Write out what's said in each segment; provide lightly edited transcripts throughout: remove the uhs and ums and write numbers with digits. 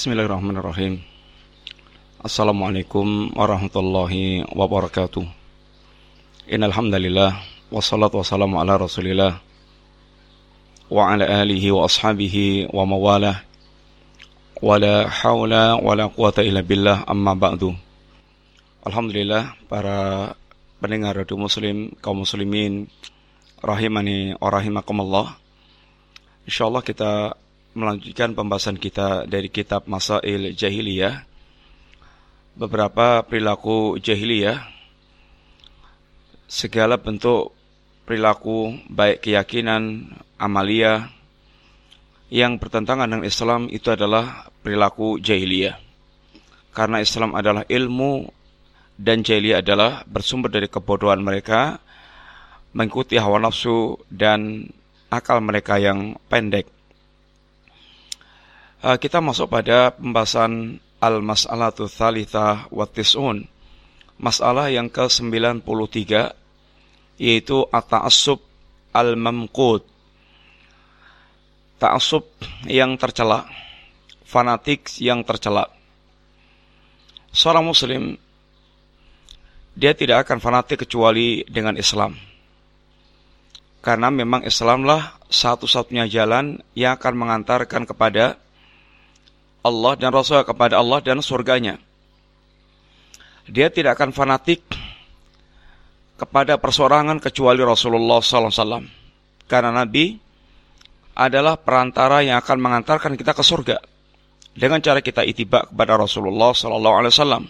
Bismillahirrahmanirrahim. Assalamualaikum warahmatullahi wabarakatuh. Innal hamdalillah wassalatu wassalamu ala Rasulillah wa ala alihi wa ashabihi wa mawalah. Wala haula wala quwata illa billah, amma ba'du. Alhamdulillah, para pendengar radio muslim, kaum muslimin rahimani wa rahimakumullah. Insyaallah kita melanjutkan pembahasan kita dari kitab Masail Jahiliyah. Beberapa perilaku jahiliyah, segala bentuk perilaku baik keyakinan, amalia yang bertentangan dengan Islam itu adalah perilaku jahiliyah. Karena Islam adalah ilmu dan jahiliyah adalah bersumber dari kebodohan mereka, mengikuti hawa nafsu dan akal mereka yang pendek. Kita masuk pada pembahasan Al-Mas'alatu Tsalitsah wa Tis'un, masalah yang ke-93, yaitu At-Ta'assub Al-Mamqut, ta'assub yang tercela, fanatik yang tercela. Seorang muslim, dia tidak akan fanatik kecuali dengan Islam, karena memang Islamlah satu-satunya jalan yang akan mengantarkan kepada Allah dan Rasul, kepada Allah dan surganya. Dia tidak akan fanatik kepada persorangan kecuali Rasulullah SAW, karena Nabi adalah perantara yang akan mengantarkan kita ke surga dengan cara kita ittiba kepada Rasulullah SAW.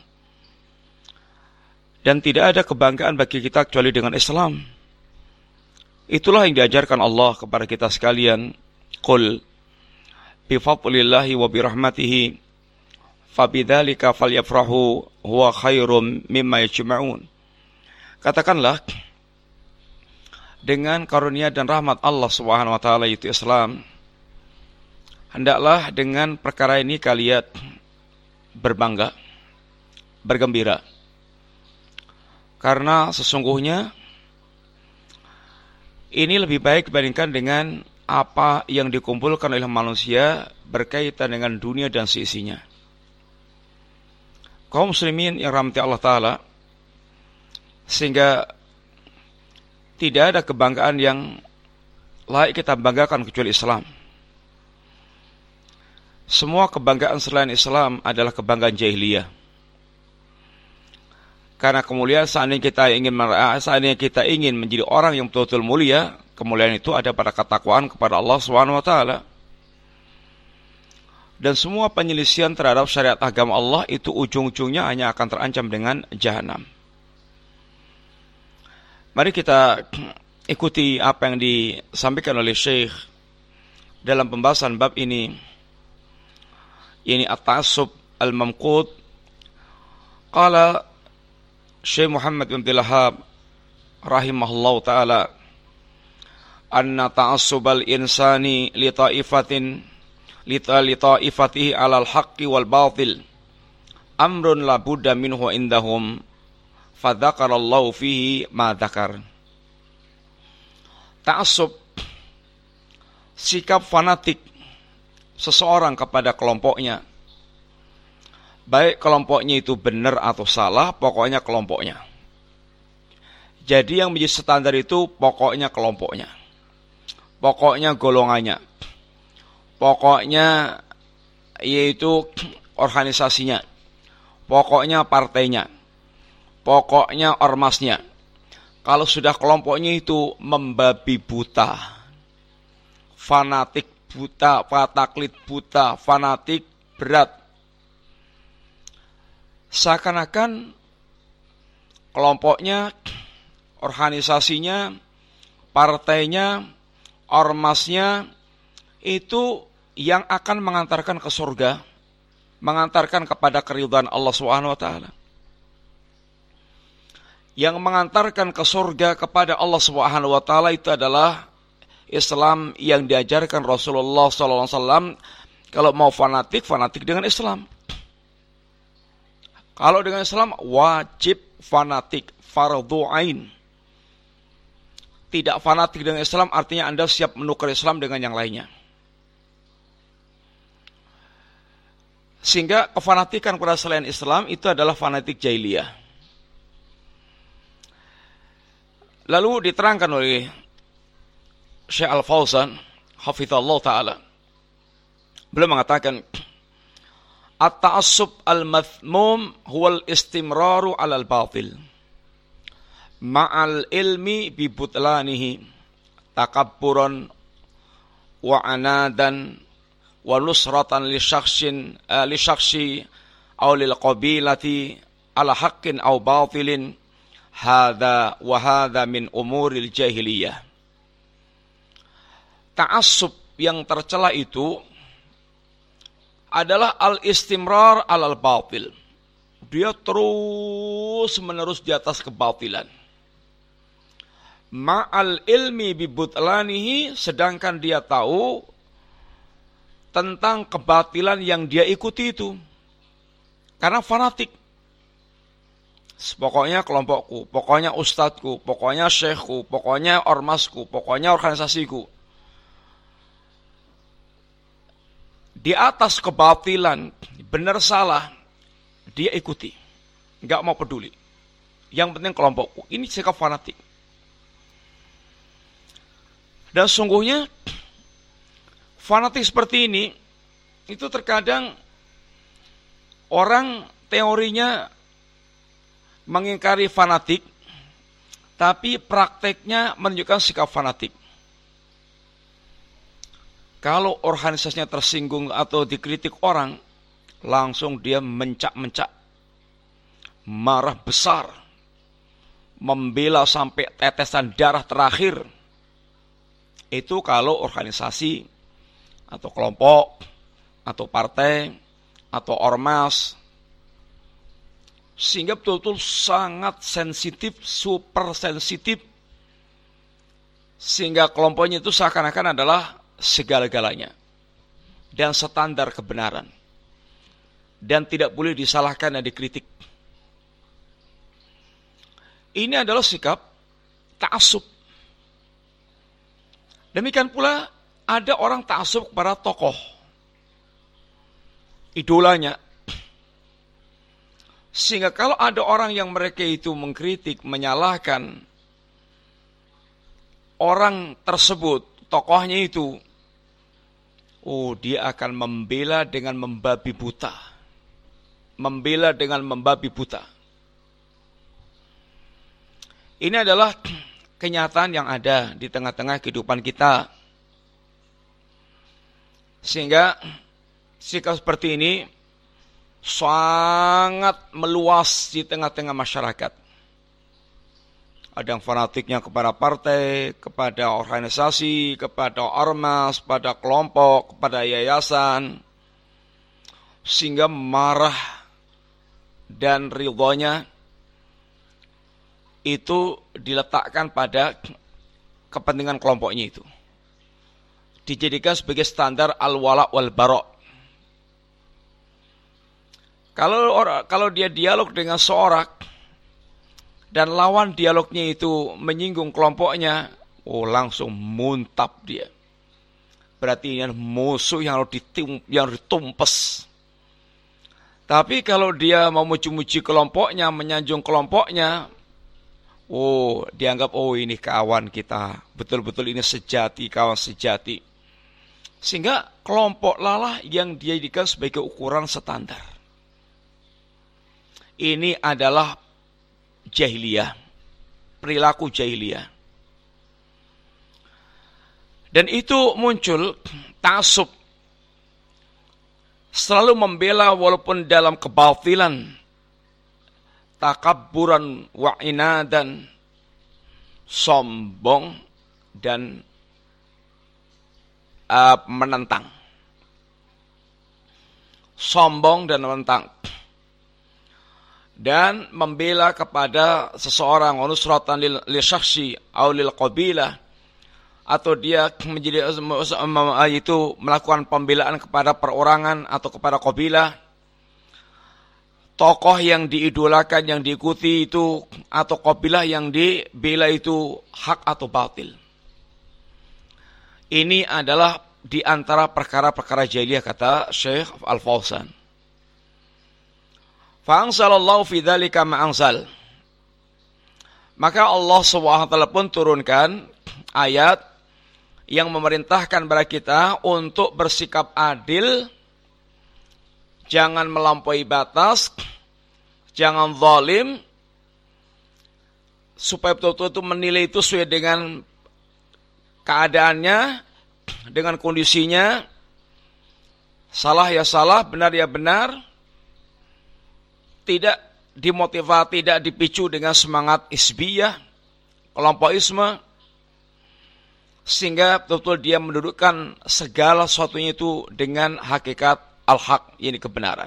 Dan tidak ada kebanggaan bagi kita kecuali dengan Islam. Itulah yang diajarkan Allah kepada kita sekalian. Qul bifadlillahi wa birahmatihi fabidzalika falyafrahu huwa khairum mimma yajma'un. Katakanlah, dengan karunia dan rahmat Allah Subhanahu wa taala yaitu Islam, hendaklah dengan perkara ini kalian berbangga, bergembira. Karena sesungguhnya ini lebih baik dibandingkan dengan apa yang dikumpulkan oleh manusia berkaitan dengan dunia dan seisinya. Kaum muslimin yang rahmati Allah Ta'ala, sehingga tidak ada kebanggaan yang layak kita banggakan kecuali Islam. Semua kebanggaan selain Islam adalah kebanggaan jahiliyah. Karena kemuliaan seandainya kita ingin menjadi orang yang betul-betul mulia, kemuliaan itu ada pada ketakwaan kepada Allah Subhanahu wa taala. Dan semua penyelisihan terhadap syariat agama Allah itu ujung-ujungnya hanya akan terancam dengan jahanam. Mari kita ikuti apa yang disampaikan oleh Syekh dalam pembahasan bab ini. Ini At-Ta'assub Al-Mamqut. Qala Syekh Muhammad bin Abdul Wahhab rahimahullahu taala, anna ta'assubal insani li ta'ifatihi 'alal haqqi wal batil amrun la budda minhu indahum, fa dzakarallahu fihi ma dzakar. Ta'assub, sikap fanatik seseorang kepada kelompoknya, baik kelompoknya itu benar atau salah, pokoknya kelompoknya. Jadi yang menjadi standar itu pokoknya kelompoknya, pokoknya golongannya, pokoknya yaitu organisasinya, pokoknya partainya, pokoknya ormasnya. Kalau sudah kelompoknya itu membabi buta, fanatik buta, taklid buta, fanatik berat, seakan-akan kelompoknya, organisasinya, partainya, ormasnya itu yang akan mengantarkan ke surga, mengantarkan kepada keridhaan Allah Subhanahu wa taala. Yang mengantarkan ke surga kepada Allah Subhanahu wa taala itu adalah Islam yang diajarkan Rasulullah sallallahu alaihi wasallam. Kalau mau fanatik dengan Islam. Kalau dengan Islam wajib fanatik, fardhu ain. Tidak fanatik dengan Islam artinya Anda siap menukar Islam dengan yang lainnya. Sehingga kefanatikan kepada selain Islam itu adalah fanatik jahiliyah. Lalu diterangkan oleh Syekh Al-Fauzan hafizallahu taala, beliau mengatakan at-ta'assub al-madhmum huwal istimraru 'alal batil ma'al ilmi bi butlanihi takabburan wa anadan wa nusratan li syakhsi aw lil qabilati ala haqqin aw batilin hadza wa hadza min umuril jahiliyah. Ta'assub yang tercela itu adalah al-istimrar alal batil. Dia terus menerus di atas kebatilan. Ma'al ilmi bi butlanihi, sedangkan dia tahu tentang kebatilan yang dia ikuti itu. Karena fanatik. Pokoknya kelompokku, pokoknya ustadzku, pokoknya syekhku, pokoknya ormasku, pokoknya organisasiku. Di atas kebatilan, benar salah, dia ikuti. Enggak mau peduli. Yang penting kelompokku. Ini sikap fanatik. Dan sungguhnya fanatik seperti ini, itu terkadang orang teorinya mengingkari fanatik, tapi prakteknya menunjukkan sikap fanatik. Kalau organisasinya tersinggung atau dikritik orang, langsung dia mencak-mencak, marah besar, membela sampai tetesan darah terakhir. Itu kalau organisasi atau kelompok atau partai atau ormas, sehingga betul-betul sangat sensitif, super sensitif, sehingga kelompoknya itu seakan-akan adalah segala-galanya dan standar kebenaran dan tidak boleh disalahkan dan dikritik. Ini adalah sikap ta'assub. Demikian pula ada orang ta'assub kepada tokoh idolanya, sehingga kalau ada orang yang mereka itu mengkritik, menyalahkan orang tersebut, tokohnya itu, dia akan membela dengan membabi buta. Membela dengan membabi buta. Ini adalah kenyataan yang ada di tengah-tengah kehidupan kita. Sehingga sikap seperti ini sangat meluas di tengah-tengah masyarakat. Ada yang fanatiknya kepada partai, kepada organisasi, kepada ormas, kepada kelompok, kepada yayasan, sehingga marah dan ridhonya itu diletakkan pada kepentingan kelompoknya itu. Dijadikan sebagai standar al-wala wal bara'. Kalau dia dialog dengan seorang dan lawan dialognya itu menyinggung kelompoknya, langsung muntap dia. Berarti ini musuh yang harus ditumpes. Tapi kalau dia mau muji-muji kelompoknya, menyanjung kelompoknya, dianggap ini kawan kita, betul-betul ini sejati, kawan sejati. Sehingga kelompok lalah yang dijadikan sebagai ukuran standar. Ini adalah jahiliyah, perilaku jahiliyah. Dan itu muncul ta'assub, selalu membela walaupun dalam kebatilan, takabburan wa inadan, sombong dan menentang. Sombong dan menentang. Dan membela kepada seseorang, nusratan li syakhsi aw lil qabilah, atau dia menjadi itu melakukan pembelaan kepada perorangan atau kepada qabilah, tokoh yang diidolakan, yang diikuti itu, atau qabilah yang dibela itu hak atau batil. Ini adalah di antara perkara-perkara jahiliyah, kata Syekh Al-Fauzan. Fa'anzalallahu fi dzalika ma'anzal. Maka Allah SWT pun turunkan ayat yang memerintahkan kepada kita untuk bersikap adil, jangan melampaui batas, jangan zalim, supaya betul-betul itu menilai itu sesuai dengan keadaannya, dengan kondisinya. Salah ya salah, benar ya benar. Tidak dimotivasi, tidak dipicu dengan semangat isbiyah, kelompokisme, sehingga betul-betul dia mendudukkan segala sesuatunya itu dengan hakikat al-haq, yakni kebenaran.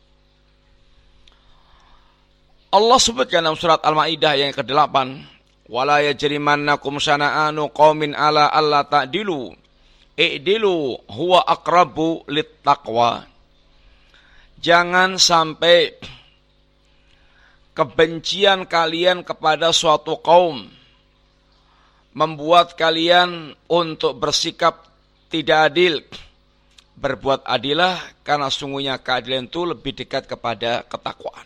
Allah sebutkan dalam surat Al-Maidah yang ke-8, wala yajrimannakum syana'anu qaumin ala alla ta'dilu i'dilu huwa aqrabu littaqwa. Jangan sampai kebencian kalian kepada suatu kaum membuat kalian untuk bersikap tidak adil. Berbuat adilah, karena sungguhnya keadilan itu lebih dekat kepada ketakwaan.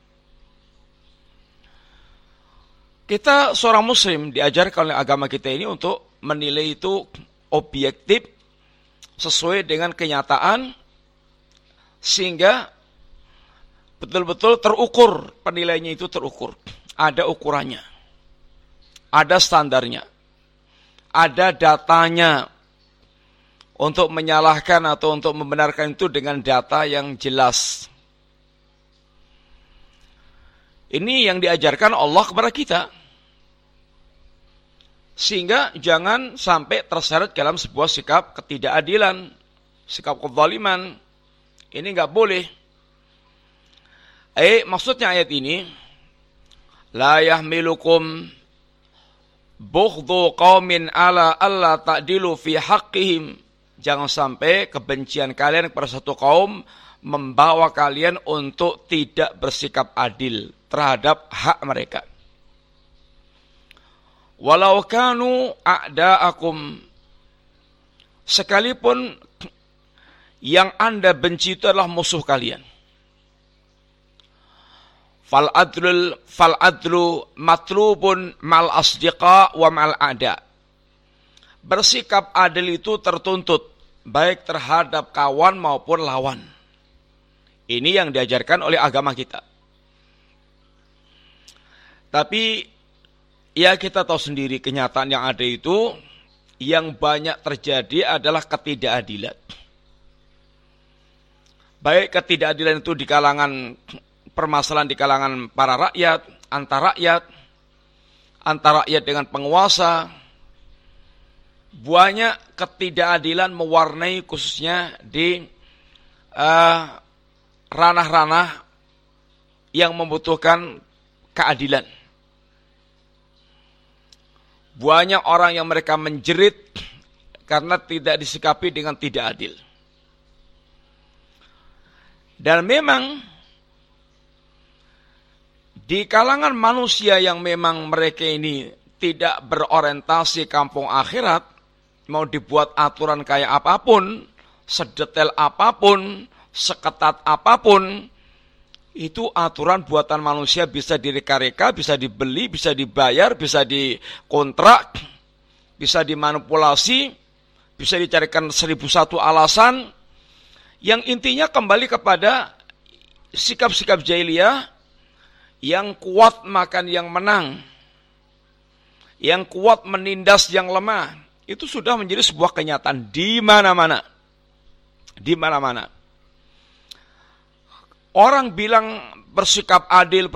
Kita seorang muslim diajarkan oleh agama kita ini untuk menilai itu objektif sesuai dengan kenyataan, sehingga betul-betul terukur, penilaiannya itu terukur. Ada ukurannya, ada standarnya, ada datanya. Untuk menyalahkan atau untuk membenarkan itu dengan data yang jelas. Ini yang diajarkan Allah kepada kita. Sehingga jangan sampai terseret dalam sebuah sikap ketidakadilan, sikap kezaliman. Ini enggak boleh. Maksudnya ayat ini, la yahmilukum bughdhu qaumin ala alla ta'dilu fi haqqihim. Jangan sampai kebencian kalian kepada satu kaum membawa kalian untuk tidak bersikap adil terhadap hak mereka. Walau kanu a'da'akum, sekalipun yang Anda benci itu adalah musuh kalian. Fal adlu matlubun mal asdiqa wa mal a'da. Bersikap adil itu tertuntut, baik terhadap kawan maupun lawan. Ini yang diajarkan oleh agama kita. Tapi, ya kita tahu sendiri kenyataan yang ada itu, yang banyak terjadi adalah ketidakadilan. Baik ketidakadilan itu di kalangan, permasalahan di kalangan para rakyat, antar rakyat dengan penguasa. Banyak ketidakadilan mewarnai khususnya di ranah-ranah yang membutuhkan keadilan. Banyak orang yang mereka menjerit karena tidak disikapi dengan tidak adil. Dan memang di kalangan manusia yang memang mereka ini tidak berorientasi kampung akhirat, mau dibuat aturan kayak apapun, sedetail apapun, seketat apapun, itu aturan buatan manusia bisa direka-reka, bisa dibeli, bisa dibayar, bisa dikontrak, bisa dimanipulasi, bisa dicarikan 1001 alasan, yang intinya kembali kepada sikap-sikap jahiliyah, yang kuat makan yang menang, yang kuat menindas yang lemah. Itu sudah menjadi sebuah kenyataan di mana-mana. Di mana-mana. Orang bilang bersikap adil,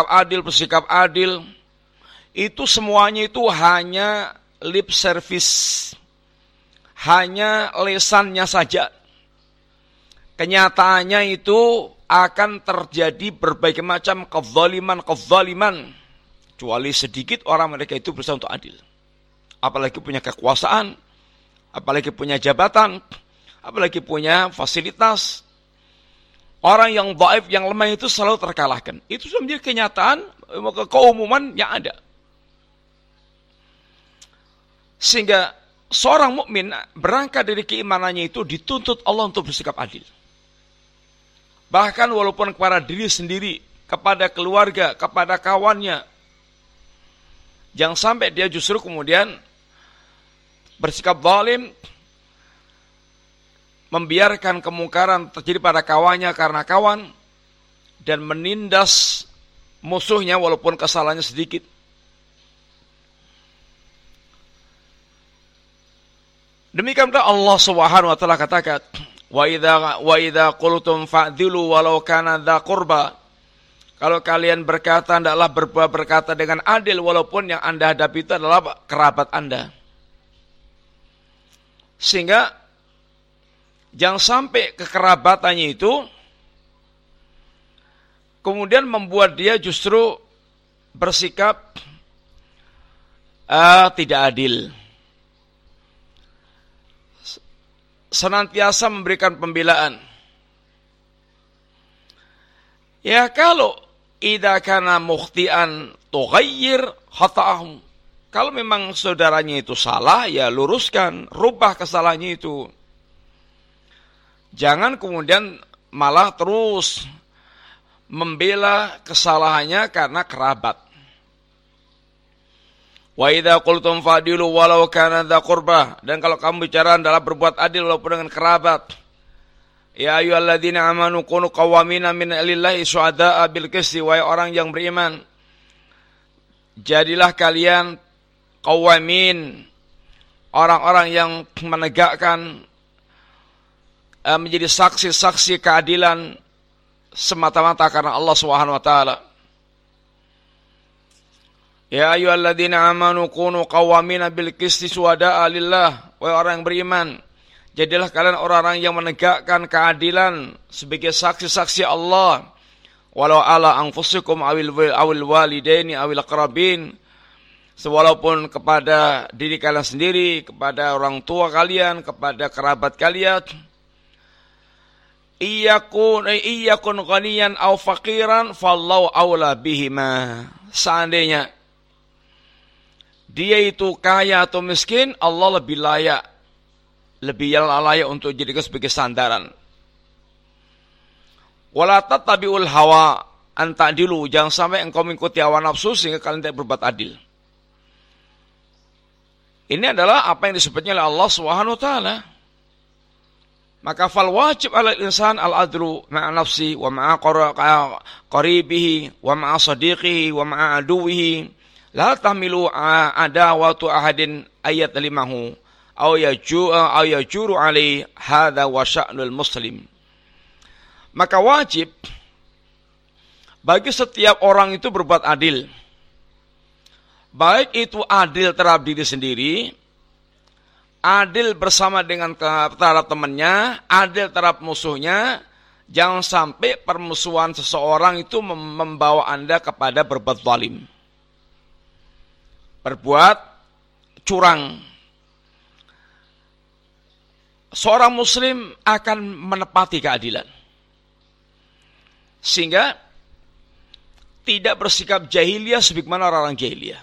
itu semuanya itu hanya lip service. Hanya lesannya saja. Kenyataannya itu akan terjadi berbagai macam kezaliman. Kecuali sedikit orang mereka itu berusaha untuk adil. Apalagi punya kekuasaan, apalagi punya jabatan, apalagi punya fasilitas. Orang yang dhaif, yang lemah itu selalu terkalahkan. Itu sudah menjadi kenyataan, keumuman yang ada. Sehingga seorang mukmin berangkat dari keimanannya itu dituntut Allah untuk bersikap adil. bahkan walaupun kepada diri sendiri, kepada keluarga, kepada kawannya. Jangan sampai dia justru kemudian bersikap zalim, membiarkan kemungkaran terjadi pada kawannya karena kawan, dan menindas musuhnya walaupun kesalahannya sedikit. Demikian pula Allah Subhanahu wa taala katakan, wa idza qultum fa'dilu walau kana dza qurba. Kalau kalian berkata, hendaklah berkata dengan adil walaupun yang Anda hadapi itu adalah kerabat Anda. Sehingga jangan sampai kekerabatannya itu kemudian membuat dia justru bersikap tidak adil. Senantiasa memberikan pembelaan. Ya, kalau idza kana mukhtian tughayyir khata'ahum. Kalau memang saudaranya itu salah, ya luruskan, rubah kesalahannya itu. Jangan kemudian malah terus membela kesalahannya karena kerabat. Wa idza qultum fa'dilu walau kana dza qurbah. Dan kalau kamu bicara adalah berbuat adil walaupun dengan kerabat. Ya ayyuhalladzina amanu kunu qawwamina min lillahi syuhada'a bil qisti. Wahai orang yang beriman, jadilah kalian qawwamin, orang-orang yang menegakkan, menjadi saksi-saksi keadilan semata-mata karena Allah Subhanahu wa taala. Ya ayyuhalladzina amanu kunu qawwamina bil qisti syuhada'a lillah. Wahai orang yang beriman, jadilah kalian orang-orang yang menegakkan keadilan sebagai saksi-saksi Allah. Walau ala anfusikum awil walidaini awil aqrabin. Walaupun kepada diri kalian sendiri, kepada orang tua kalian, kepada kerabat kalian. Iyakun ghaniyan aw faqiran fallahu aula bihima. Seandainya dia itu kaya atau miskin, Allah lebih layak untuk dijadikan sebagai sandaran. Wala tattabi'ul hawa an ta'dilu. Jangan sampai engkau mengikuti hawa nafsu sehingga kalian tidak berbuat adil. Ini adalah apa yang disebutnya oleh Allah Subhanahu wa taala. Maka fal wajib 'alal insan al-adlu ma'a nafsi wa ma'a qaribihi wa ma'a sadiqihi wa ma'a aduwihi. La tahmilu adawatu ahadin ayat limahu aw yajuru alaihi hadza wa sya'nul muslim. Maka wajib bagi setiap orang itu berbuat adil. Baik itu adil terhadap diri sendiri, adil bersama dengan terhadap temannya, adil terhadap musuhnya. Jangan sampai permusuhan seseorang itu membawa Anda kepada berbuat zalim, berbuat curang. Seorang muslim akan menepati keadilan, sehingga tidak bersikap jahiliyah sebagaimana orang-orang jahiliyah.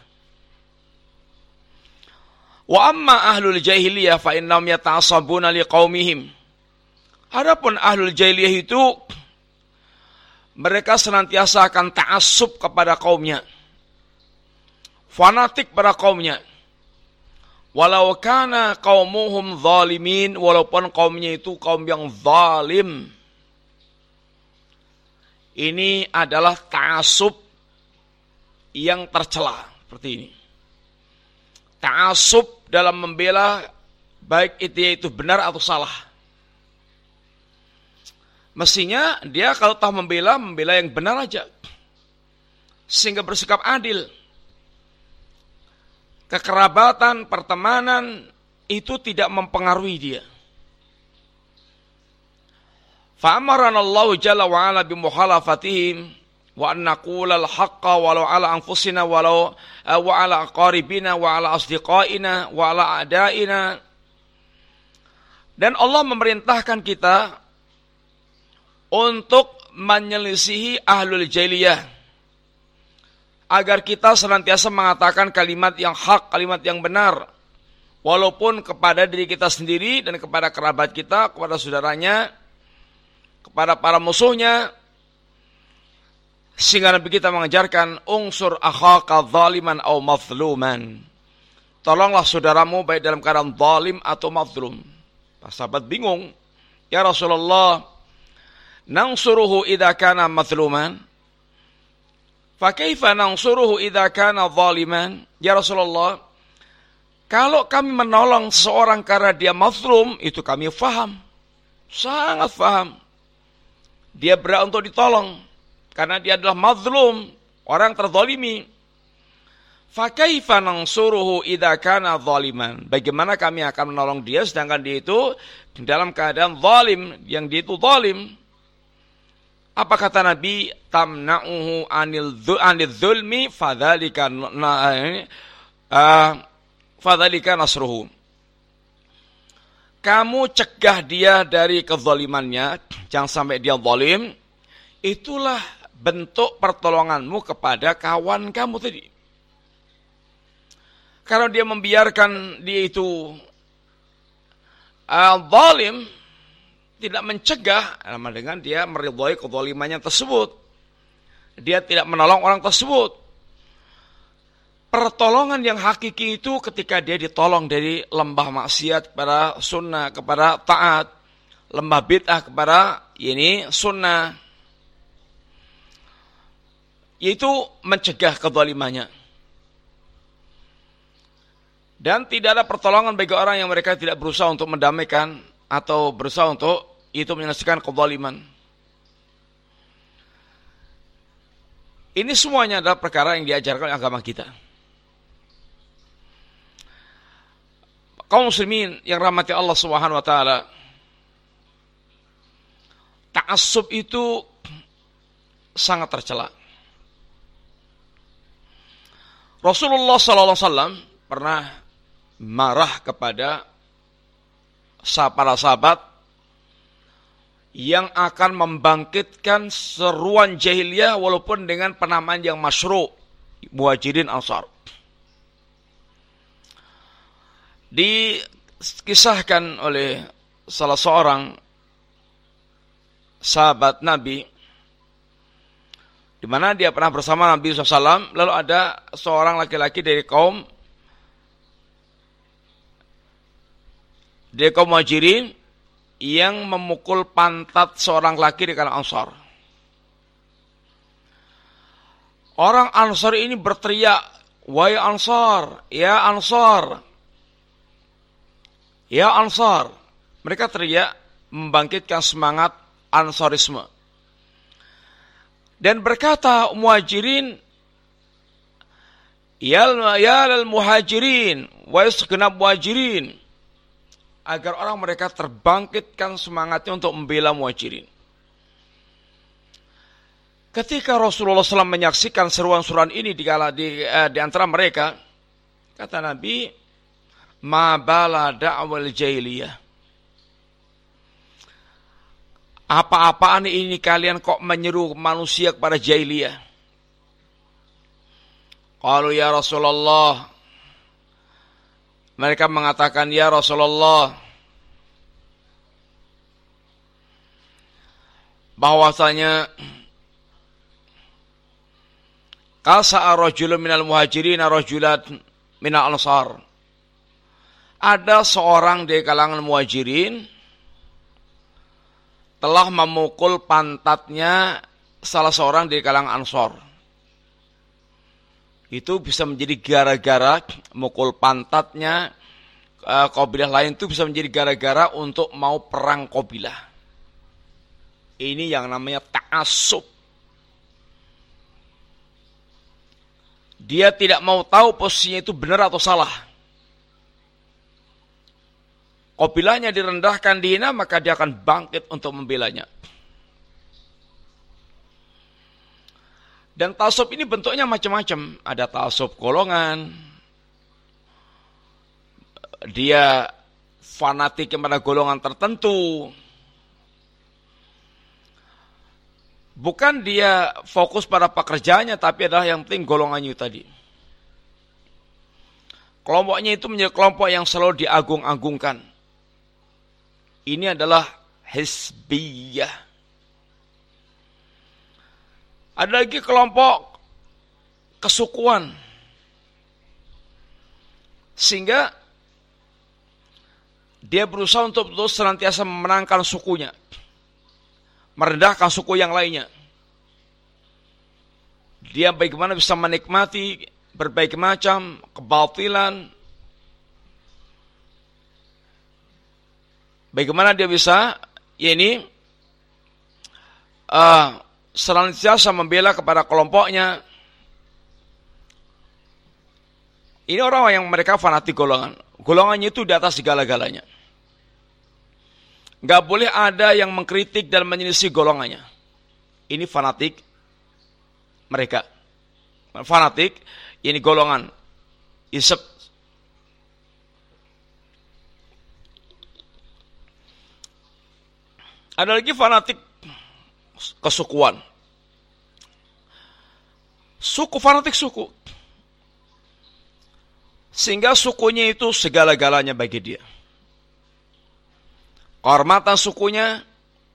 Wa amma ahlul jahiliyah fa innahum yata'assabuna liqaumihim. Adapun ahlul jahiliyah itu mereka senantiasa akan ta'assub kepada kaumnya, fanatik pada kaumnya. Walau kana qaumuhum zalimin, walaupun kaumnya itu kaum yang zalim. Ini adalah ta'assub yang tercela seperti ini. Ta'assub dalam membela baik itu benar atau salah. Mestinya dia kalau tahu membela yang benar aja, sehingga bersikap adil. Kekerabatan, pertemanan itu tidak mempengaruhi dia. Fa'amarana Allah jalla wa ala bimukhalafatihim wa an naqula al-haqqa walau ala anfusina walau wa ala aqaribina wa ala asdiqaina wa ala a'daina. Dan Allah memerintahkan kita untuk menyelisihi ahlul jahiliyah, agar kita senantiasa mengatakan kalimat yang hak, kalimat yang benar, walaupun kepada diri kita sendiri dan kepada kerabat kita, kepada saudaranya, kepada para musuhnya, sehingga Nabi kita mengajarkan unsur akhaka zaliman aw mazluman. Tolonglah saudaramu baik dalam keadaan zalim atau mazlum. Para sahabat bingung, ya Rasulullah, nansuruhu idza kana mazluman, fa kaifa nansuruhu idza kana zaliman? Ya Rasulullah, kalau kami menolong seseorang karena dia mazlum, itu kami faham, sangat faham. Dia berhak untuk ditolong karena dia adalah mazlum, orang terzalimi. Fa kaifa nansuruhu idza kana zaliman? Bagaimana kami akan menolong dia sedangkan dia itu dalam keadaan zalim, yang dia itu zalim? Apa kata Nabi? Tamna'uhu anil zulmi fadzalika nasruhu. Kamu cegah dia dari kezalimannya, jangan sampai dia zalim. Itulah bentuk pertolonganmu kepada kawan kamu tadi. Kalau dia membiarkan dia itu zalim, tidak mencegah, sama dengan dia meridhai kezalimannya tersebut. Dia tidak menolong orang tersebut. Pertolongan yang hakiki itu ketika dia ditolong dari lembah maksiat kepada sunnah, kepada taat, lembah bid'ah kepada ini sunnah, yaitu mencegah kezalimannya. Dan tidak ada pertolongan bagi orang yang mereka tidak berusaha untuk mendamaikan atau berusaha untuk itu menyelesaikan kezaliman. Ini semuanya adalah perkara yang diajarkan oleh agama kita. Kaum muslimin yang rahmati Allah Subhanahu wa taala, ta'assub itu sangat tercela. Rasulullah sallallahu alaihi wasallam pernah marah kepada para sahabat yang akan membangkitkan seruan jahiliyah walaupun dengan penamaan yang masyru', Muhajirin Ansar. Dikisahkan oleh salah seorang sahabat Nabi, di mana dia pernah bersama Nabi SAW, lalu ada seorang laki-laki dari kaum Muhajirin yang memukul pantat seorang laki di kalangan Ansar. Orang Ansar ini berteriak, "Wahai Ansar, ya Ansar, ya Ansar." Mereka teriak membangkitkan semangat Ansarisme. Dan berkata Muhajirin, "Ya lal muhajirin, wahai segenap muhajirin." Agar orang mereka terbangkitkan semangatnya untuk membela Muhajirin. Ketika Rasulullah SAW menyaksikan seruan-seruan ini di antara mereka, kata Nabi, "Ma bala da'wal jahiliyah." Apa-apaan ini kalian kok menyeru manusia kepada jahiliyah? Qalu ya Rasulullah. Mereka mengatakan, ya Rasulullah, bahwasanya qasa'a rajulun minal muhajirin rajulat minal ansar. Ada seorang dari kalangan muhajirin telah memukul pantatnya salah seorang dari kalangan ansar. Itu bisa menjadi gara-gara mukul pantatnya kabilah lain, itu bisa menjadi gara-gara untuk mau perang kabilah. Ini yang namanya ta'assub. Dia tidak mau tahu posisinya itu benar atau salah. Kabilahnya direndahkan, dihina, maka dia akan bangkit untuk membelanya. Dan ta'assub ini bentuknya macam-macam. Ada ta'assub golongan. Dia fanatik kepada golongan tertentu. Bukan dia fokus pada pekerjaannya, tapi adalah yang penting golongannya tadi. Kelompoknya itu menjadi kelompok yang selalu diagung-agungkan. Ini adalah hizbiyah. Ada lagi kelompok kesukuan. Sehingga dia berusaha untuk terus senantiasa memenangkan sukunya, merendahkan suku yang lainnya. Dia bagaimana bisa menikmati berbagai macam kebatilan, bagaimana dia bisa senantiasa membela kepada kelompoknya. Ini orang yang mereka fanatik golongan. Golongannya itu di atas segala-galanya. Gak boleh ada yang mengkritik dan menyelisih golongannya. Ini fanatik mereka. Fanatik, ini golongan Isep. Ada lagi fanatik kesukuan. Fanatik suku. Sehingga sukunya itu segala-galanya bagi dia. Kehormatan sukunya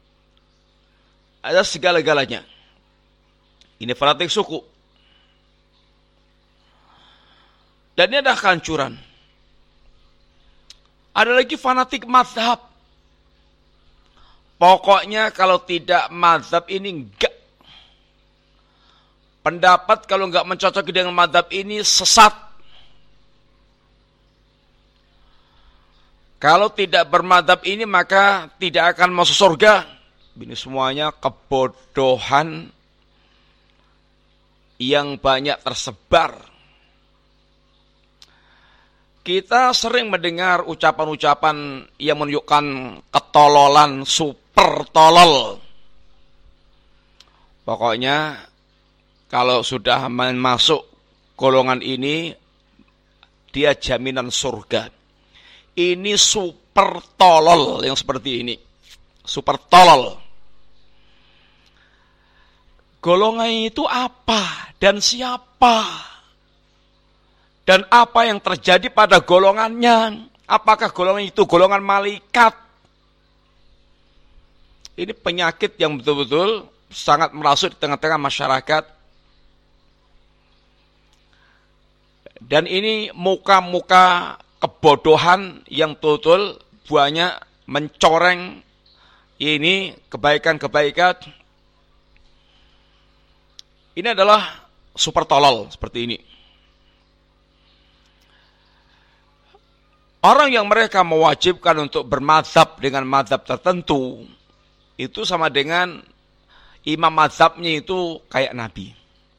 ada segala-galanya. Ini fanatik suku. Dan ini ada kehancuran. Ada lagi fanatik mazhab. Pokoknya kalau tidak mazhab ini enggak. Pendapat kalau enggak mencocoki dengan mazhab ini sesat. Kalau tidak bermadhab ini maka tidak akan masuk surga. Ini semuanya kebodohan yang banyak tersebar. Kita sering mendengar ucapan-ucapan yang menunjukkan ketololan, super tolol. Pokoknya kalau sudah masuk golongan ini, dia jaminan surga. Ini super tolol yang seperti ini. Super tolol. Golongan itu apa dan siapa? Dan apa yang terjadi pada golongannya? Apakah golongan itu golongan malaikat? Ini penyakit yang betul-betul sangat merasuk di tengah-tengah masyarakat. Dan ini muka-muka kebodohan yang betul-betul banyak mencoreng ini kebaikan-kebaikan. Ini adalah super tolol seperti ini. Orang yang mereka mewajibkan untuk bermadzhab dengan madzhab tertentu, itu sama dengan imam madzhabnya itu kayak nabi.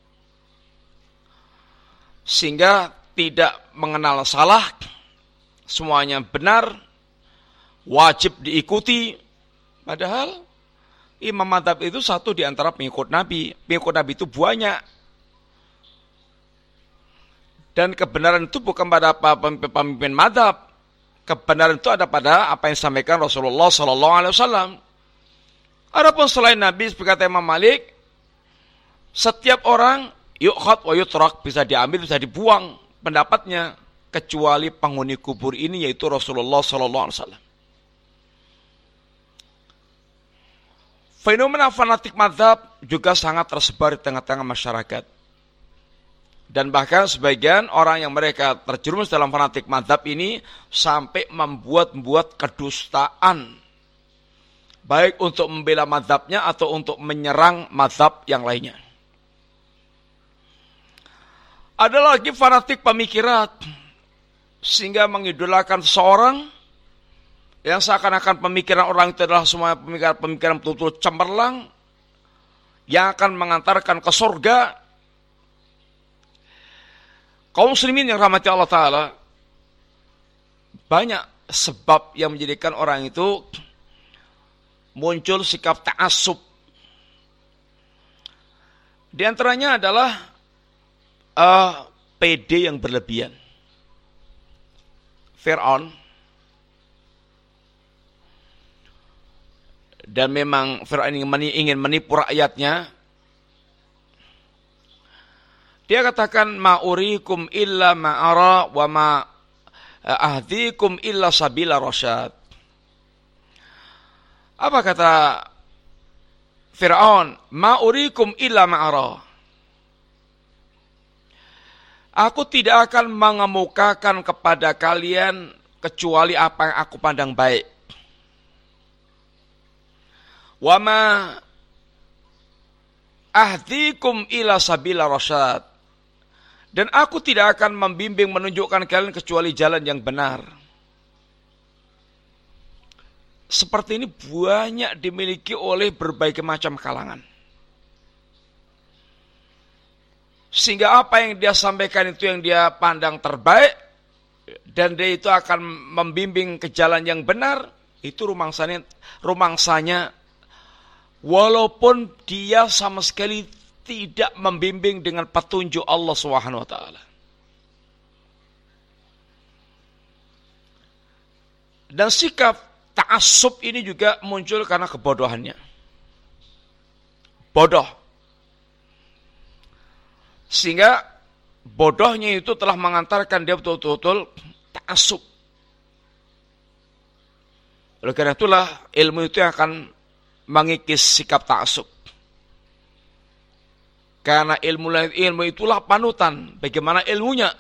Sehingga tidak mengenal salah, semuanya benar, wajib diikuti. Padahal imam madzhab itu satu di antara pengikut Nabi. Pengikut Nabi itu banyak. Dan kebenaran itu bukan pada pemimpin madzhab. Kebenaran itu ada pada apa yang disampaikan Rasulullah SAW. Adapun selain Nabi, seperti kata Imam Malik, setiap orang yukhad wa yutrak, bisa diambil, bisa dibuang pendapatnya, kecuali penghuni kubur ini yaitu Rasulullah SAW. Fenomena fanatik mazhab juga sangat tersebar di tengah-tengah masyarakat. Dan bahkan sebagian orang yang mereka terjerumus dalam fanatik mazhab ini sampai membuat kedustaan. Baik untuk membela mazhabnya atau untuk menyerang mazhab yang lainnya. Ada lagi fanatik pemikiran. Sehingga mengidolakan seseorang yang seakan-akan pemikiran orang itu adalah semua pemikiran betul-betul cemerlang yang akan mengantarkan ke surga. Kaum muslimin yang rahmati Allah Ta'ala, banyak sebab yang menjadikan orang itu muncul sikap ta'assub. Di antaranya adalah PD yang berlebihan. Fir'aun, dan memang Fir'aun ingin menipu rakyatnya. Dia katakan, ma'urikum illa ma'ara wa ma'ahdikum illa sabila rasyad. Apa kata Fir'aun, ma urikum illa ma'ara. Aku tidak akan mengemukakan kepada kalian kecuali apa yang aku pandang baik. Wa ma ahdikum ila sabila rasyad. Dan aku tidak akan membimbing menunjukkan kalian kecuali jalan yang benar. Seperti ini banyak dimiliki oleh berbagai macam kalangan. Sehingga apa yang dia sampaikan itu yang dia pandang terbaik, dan dia itu akan membimbing ke jalan yang benar, itu rumangsanya walaupun dia sama sekali tidak membimbing dengan petunjuk Allah Subhanahu wa taala. Dan sikap ta'assub ini juga muncul karena kebodohannya. Bodoh. Sehingga bodohnya itu telah mengantarkan dia betul-betul ta'assub. Oleh karena itulah ilmu itu yang akan mengikis sikap ta'assub. Karena ilmu itulah panutan. Bagaimana ilmunya?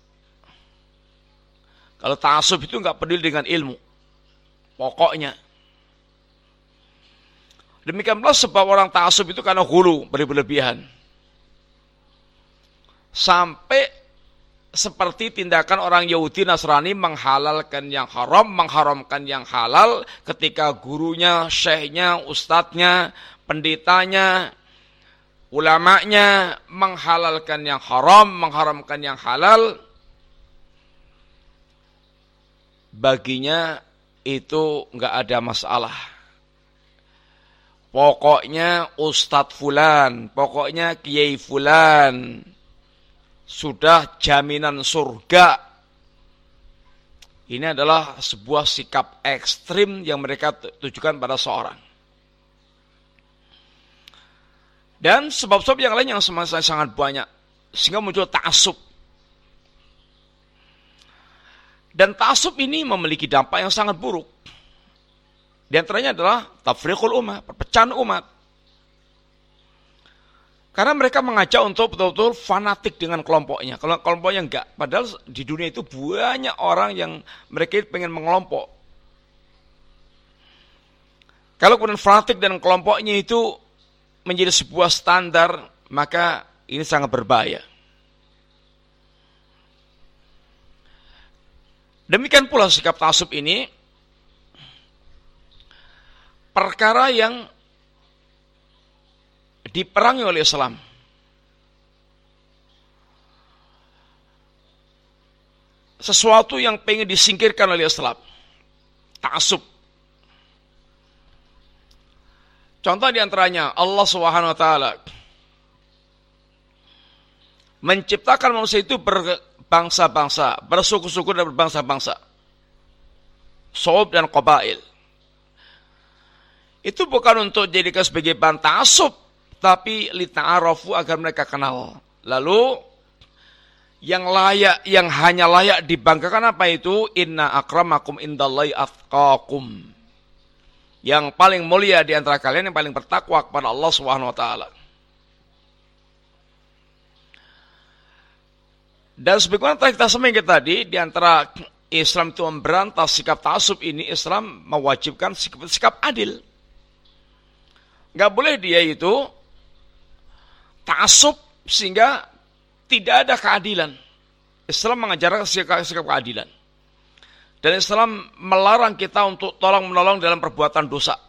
Kalau ta'assub itu enggak peduli dengan ilmu. Pokoknya. Demikian pula sebab orang ta'assub itu karena hulu, berlebihan. Sampai seperti tindakan orang Yahudi Nasrani menghalalkan yang haram, mengharamkan yang halal ketika gurunya, syekhnya, ustadznya, pendetanya, ulamanya menghalalkan yang haram, mengharamkan yang halal. Baginya itu enggak ada masalah. Pokoknya Ustadz Fulan, pokoknya Kiai Fulan sudah jaminan surga. Ini adalah sebuah sikap ekstrim yang mereka tujukan pada seorang. Dan sebab-sebab yang lain yang sangat banyak. Sehingga muncul ta'assub. Dan ta'assub ini memiliki dampak yang sangat buruk. Di antaranya adalah tafriqul ummah, perpecahan umat. Karena mereka mengajak untuk betul-betul fanatik dengan kelompoknya. Kalau kelompoknya enggak. Padahal di dunia itu banyak orang yang mereka pengen mengelompok. Kalau kemudian fanatik dan kelompoknya itu menjadi sebuah standar, maka ini sangat berbahaya. Demikian pula sikap ta'assub ini perkara yang diperangi oleh Islam. Sesuatu yang pengen disingkirkan oleh Islam. Ta'assub. Contoh diantaranya Allah Subhanahu wa taala menciptakan manusia itu berbangsa-bangsa, bersuku-suku dan berbangsa-bangsa. Syu'ub dan qabail. Itu bukan untuk dijadikan sebagai bahan ta'assub, tapi lita'arafu agar mereka kenal. Lalu yang hanya layak dibanggakan apa itu? Inna akramakum indallahi atqakum. Yang paling mulia di antara kalian yang paling bertakwa kepada Allah Subhanahu wa taala. Dan sebagaimana kita sampaikan tadi, di antara Islam itu memberantas sikap ta'assub ini, Islam mewajibkan sikap adil. Enggak boleh dia itu ta'assub sehingga tidak ada keadilan. Islam mengajarkan sikap keadilan. Dan Islam melarang kita untuk tolong-menolong dalam perbuatan dosa.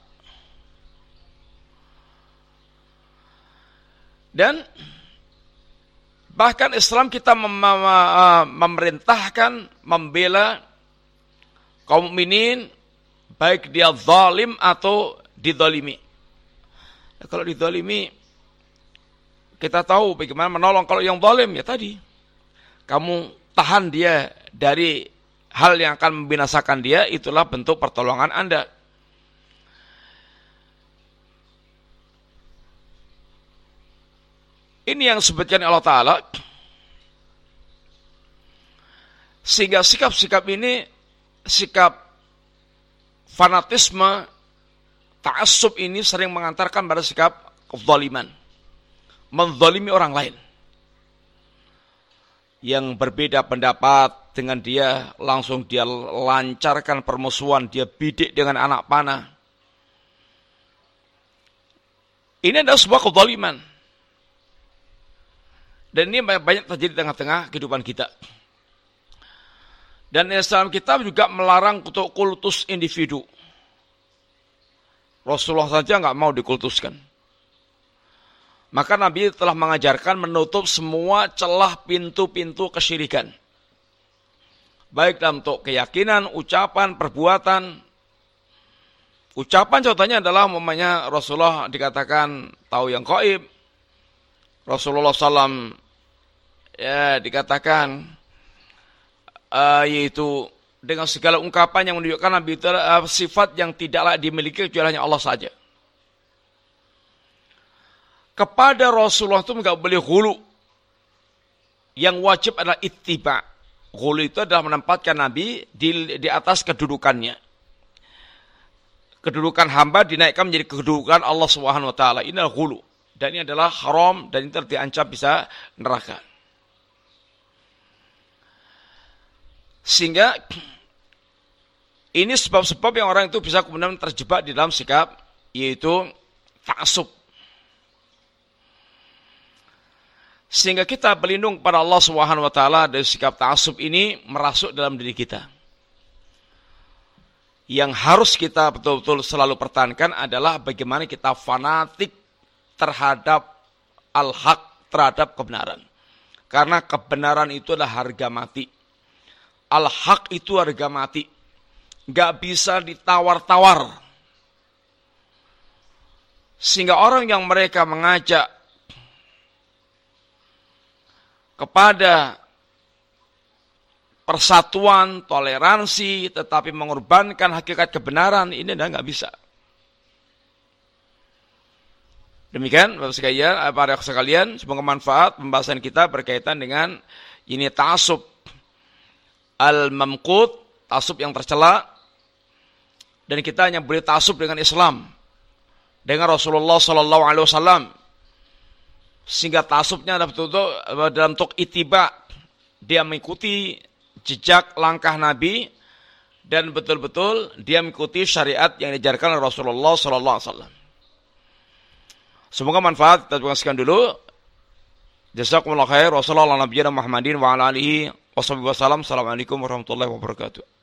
Dan bahkan Islam kita memerintahkan membela kaum mukminin baik dia zalim atau dizalimi. Kalau dizalimi kita tahu bagaimana menolong. Kalau yang zalim ya tadi kamu tahan dia dari hal yang akan membinasakan dia, itulah bentuk pertolongan Anda. Ini yang disebutkan Allah Ta'ala. Sehingga sikap-sikap ini, sikap fanatisme, ta'assub ini sering mengantarkan pada sikap kezaliman, menzalimi orang lain. Yang berbeda pendapat dengan dia, langsung dia lancarkan permusuhan, dia bidik dengan anak panah. Ini adalah sebuah kezaliman. Dan ini banyak terjadi di tengah-tengah kehidupan kita. Dan Islam kita juga melarang untuk kultus individu. Rasulullah saja nggak mau dikultuskan. Maka Nabi telah mengajarkan menutup semua celah pintu-pintu kesyirikan. Baik dalam bentuk keyakinan, ucapan, perbuatan. Ucapan contohnya adalah umpamanya Rasulullah dikatakan tahu yang gaib. Rasulullah SAW dikatakan yaitu dengan segala ungkapan yang menunjukkan Nabi itu sifat yang tidaklah dimiliki kecuali hanya Allah saja. Kepada Rasulullah itu enggak boleh ghulu. Yang wajib adalah ittiba. Ghulu itu adalah menempatkan Nabi di atas kedudukannya. Kedudukan hamba dinaikkan menjadi kedudukan Allah Subhanahu wa taala. Ini adalah ghulu. Dan ini adalah haram dan ini diancam bisa neraka. Sehingga ini sebab-sebab yang orang itu bisa kemudian terjebak di dalam sikap, yaitu ta'assub. Sehingga kita berlindung pada Allah Subhanahu wa taala dari sikap ta'assub ini merasuk dalam diri kita. Yang harus kita betul-betul selalu pertahankan adalah bagaimana kita fanatik terhadap al-haq, terhadap kebenaran. Karena kebenaran itu adalah harga mati. Al-haq itu harga mati. Gak bisa ditawar-tawar. Sehingga orang yang mereka mengajak kepada persatuan, toleransi, tetapi mengorbankan hakikat kebenaran, ini nggak bisa. Demikian, Bapak sekalian, semoga manfaat pembahasan kita berkaitan dengan ini ta'assub al-mamqut, ta'assub yang tercela, dan kita hanya boleh ta'assub dengan Islam, dengan Rasulullah SAW, sehingga ta'assubnya adalah betul-betul dalam bentuk ittiba, dia mengikuti jejak langkah Nabi, dan betul-betul dia mengikuti syariat yang diajarkan oleh Rasulullah SAW. Semoga manfaat. Kita sekian dulu. Jazakumullah khair. Wassalamualaikum warahmatullahi wabarakatuh.